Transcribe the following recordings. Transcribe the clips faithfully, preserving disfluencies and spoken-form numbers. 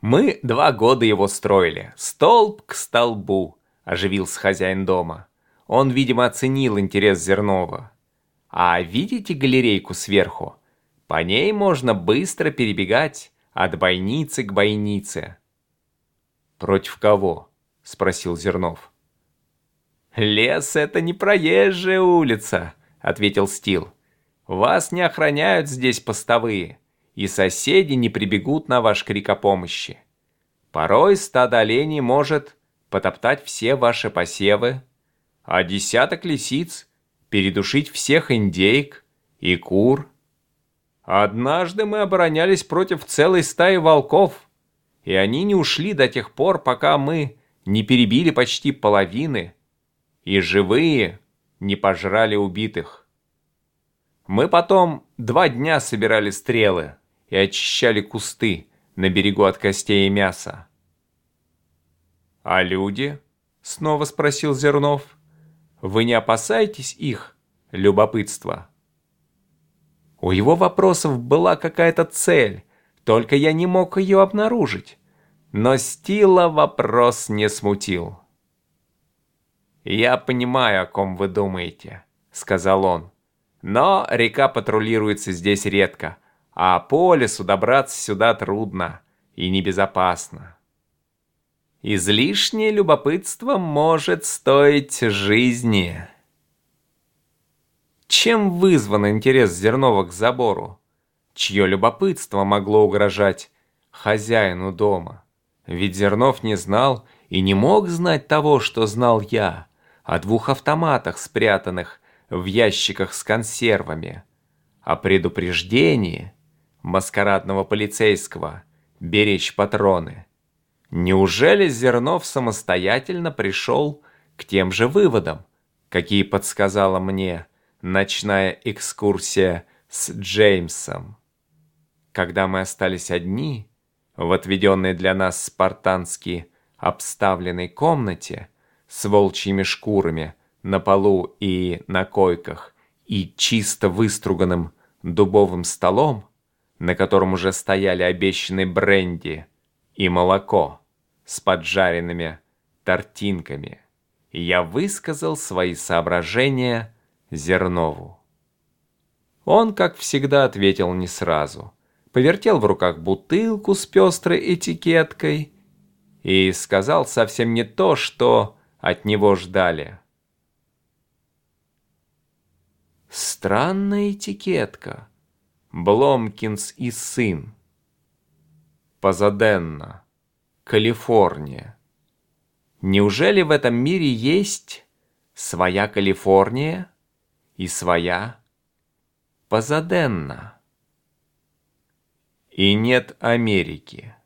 Мы два года его строили, столб к столбу, оживился хозяин дома. Он, видимо, оценил интерес Зернова. А видите галерейку сверху? По ней можно быстро перебегать от бойницы к бойнице. Против кого? Спросил Зернов. Лес — это не проезжая улица, ответил Стил. Вас не охраняют здесь постовые, и соседи не прибегут на ваш крик о помощи. Порой стадо оленей может потоптать все ваши посевы, а десяток лисиц передушить всех индейк и кур. Однажды мы оборонялись против целой стаи волков, и они не ушли до тех пор, пока мы не перебили почти половины, и живые не пожрали убитых. Мы потом два дня собирали стрелы и очищали кусты на берегу от костей и мяса. «А люди?» — снова спросил Зернов. «Вы не опасаетесь их любопытства?» У его вопросов была какая-то цель, только я не мог ее обнаружить. Но Стила вопрос не смутил. «Я понимаю, о ком вы думаете», — сказал он. «Но река патрулируется здесь редко, а по лесу добраться сюда трудно и небезопасно. Излишнее любопытство может стоить жизни». Чем вызван интерес Зернова к забору? Чье любопытство могло угрожать хозяину дома? Ведь Зернов не знал и не мог знать того, что знал я, о двух автоматах, спрятанных в ящиках с консервами, о предупреждении маскарадного полицейского беречь патроны. Неужели Зернов самостоятельно пришел к тем же выводам, какие подсказала мне ночная экскурсия с Джеймсом? Когда мы остались одни в отведенной для нас спартански обставленной комнате с волчьими шкурами на полу и на койках и чисто выструганным дубовым столом, на котором уже стояли обещанный бренди и молоко с поджаренными тортинками, я высказал свои соображения Зернову. Он, как всегда, ответил не сразу, повертел в руках бутылку с пестрой этикеткой и сказал совсем не то, что от него ждали. Странная этикетка. Бломкинс и сын. Пазаденна, Калифорния. Неужели в этом мире есть своя Калифорния и своя Пазаденна? И нет Америки.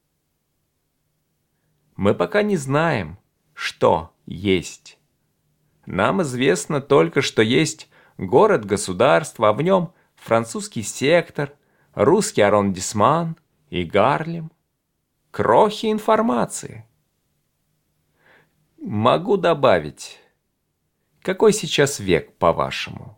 Мы пока не знаем, что есть. Нам известно только, что есть город-государство, а в нем французский сектор, русский аррондисман и Гарлем. Крохи информации. Могу добавить, какой сейчас век, по-вашему?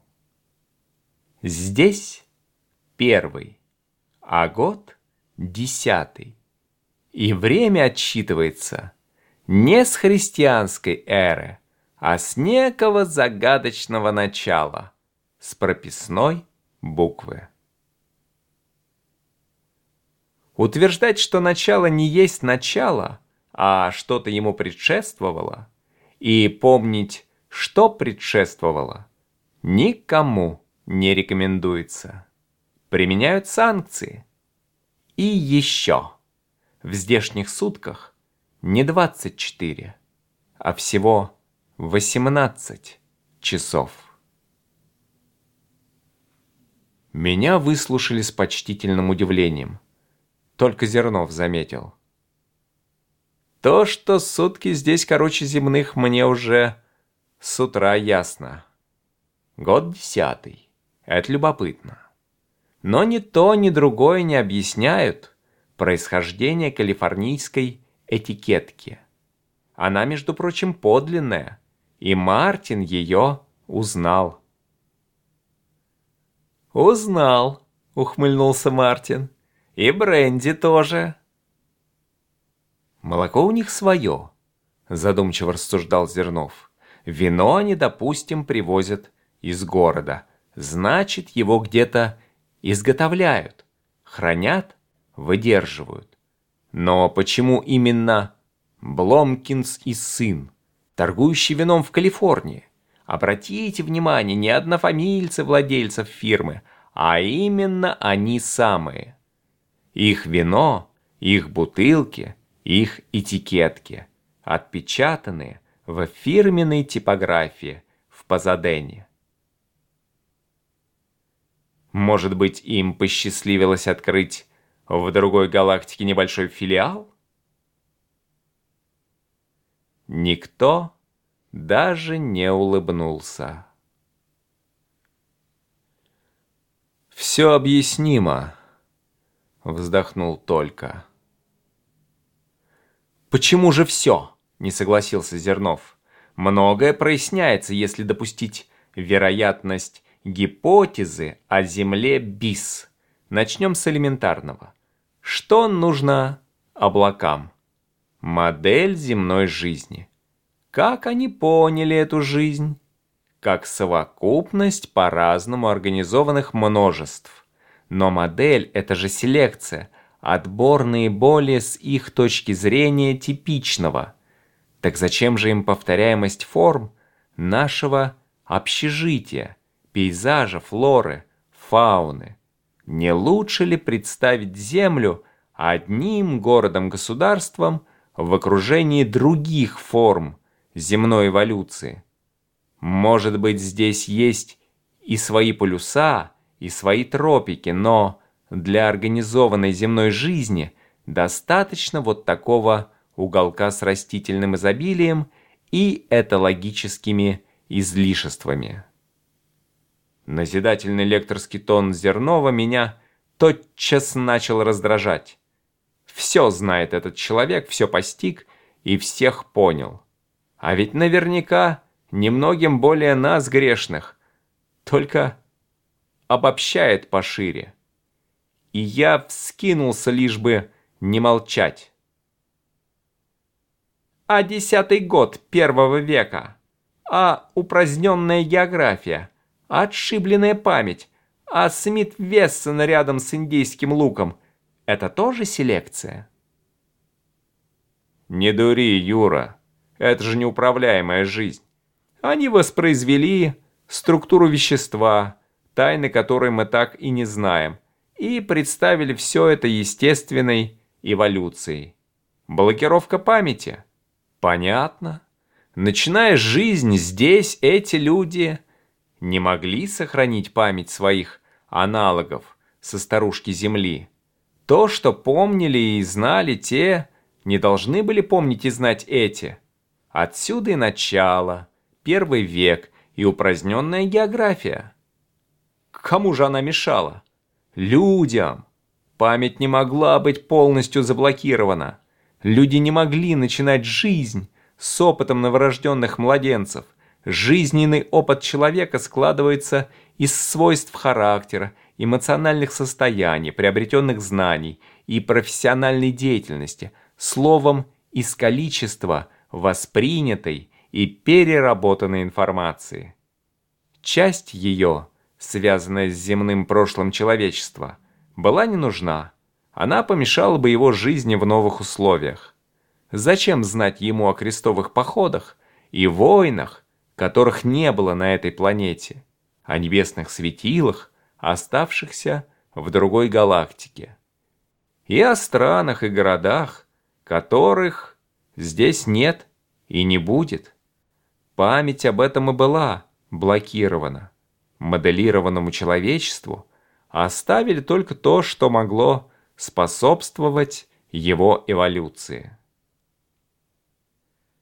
Здесь первый, а год десятый. И время отсчитывается не с христианской эры, а с некого загадочного начала, с прописной буквы. Утверждать, что начало не есть начало, а что-то ему предшествовало, и помнить, что предшествовало, никому не рекомендуется. Применяют санкции. И еще. В здешних сутках не двадцать четыре, а всего восемнадцать часов. Меня выслушали с почтительным удивлением. Только Зернов заметил. То, что сутки здесь короче земных, мне уже с утра ясно. Год десятый. Это любопытно. Но ни то, ни другое не объясняют происхождение калифорнийской этикетки. Она, между прочим, подлинная, и Мартин ее узнал. «Узнал», — ухмыльнулся Мартин. «И бренди тоже». Молоко у них свое, задумчиво рассуждал Зернов. Вино они, допустим, привозят из города. Значит, его где-то изготовляют, хранят, выдерживают. Но почему именно Бломкинс и сын, торгующий вином в Калифорнии? Обратите внимание, не однофамильцы владельцев фирмы, а именно они самые. Их вино, их бутылки, их этикетки, отпечатанные в фирменной типографии в Пазадене. Может быть, им посчастливилось открыть в другой галактике небольшой филиал? Никто даже не улыбнулся. «Все объяснимо», — вздохнул Толька. «Почему же все?» — не согласился Зернов. «Многое проясняется, если допустить вероятность гипотезы о Земле бис. Начнем с элементарного. Что нужно облакам? Модель земной жизни. Как они поняли эту жизнь? Как совокупность по-разному организованных множеств. Но модель – это же селекция, отбор наиболее с их точки зрения типичного. Так зачем же им повторяемость форм нашего общежития, пейзажа, флоры, фауны? Не лучше ли представить Землю одним городом-государством в окружении других форм земной эволюции? Может быть, здесь есть и свои полюса, и свои тропики, но для организованной земной жизни достаточно вот такого уголка с растительным изобилием и этологическими излишествами. Назидательный лекторский тон Зернова меня тотчас начал раздражать. Все знает этот человек, все постиг и всех понял. А ведь наверняка немногим более нас, грешных, только обобщает пошире. И я вскинулся, лишь бы не молчать. А десятый год первого века, а упраздненная география, отшибленная память, а Смит-Вессон рядом с индейским луком — это тоже селекция? Не дури, Юра, это же неуправляемая жизнь. Они воспроизвели структуру вещества, тайны которой мы так и не знаем, и представили все это естественной эволюцией. Блокировка памяти? Понятно. Начиная жизнь здесь, эти люди не могли сохранить память своих аналогов со старушки Земли. То, что помнили и знали те, не должны были помнить и знать эти. Отсюда и начало, первый век и упраздненная география. Кому же она мешала? Людям. Память не могла быть полностью заблокирована. Люди не могли начинать жизнь с опытом новорожденных младенцев. Жизненный опыт человека складывается из свойств характера, эмоциональных состояний, приобретенных знаний и профессиональной деятельности, словом, из количества воспринятой и переработанной информации. Часть ее, связанная с земным прошлым человечества, была не нужна. Она помешала бы его жизни в новых условиях. Зачем знать ему о крестовых походах и войнах, которых не было на этой планете, о небесных светилах, оставшихся в другой галактике, и о странах и городах, которых здесь нет и не будет? Память об этом и была блокирована. Моделированному человечеству оставили только то, что могло способствовать его эволюции.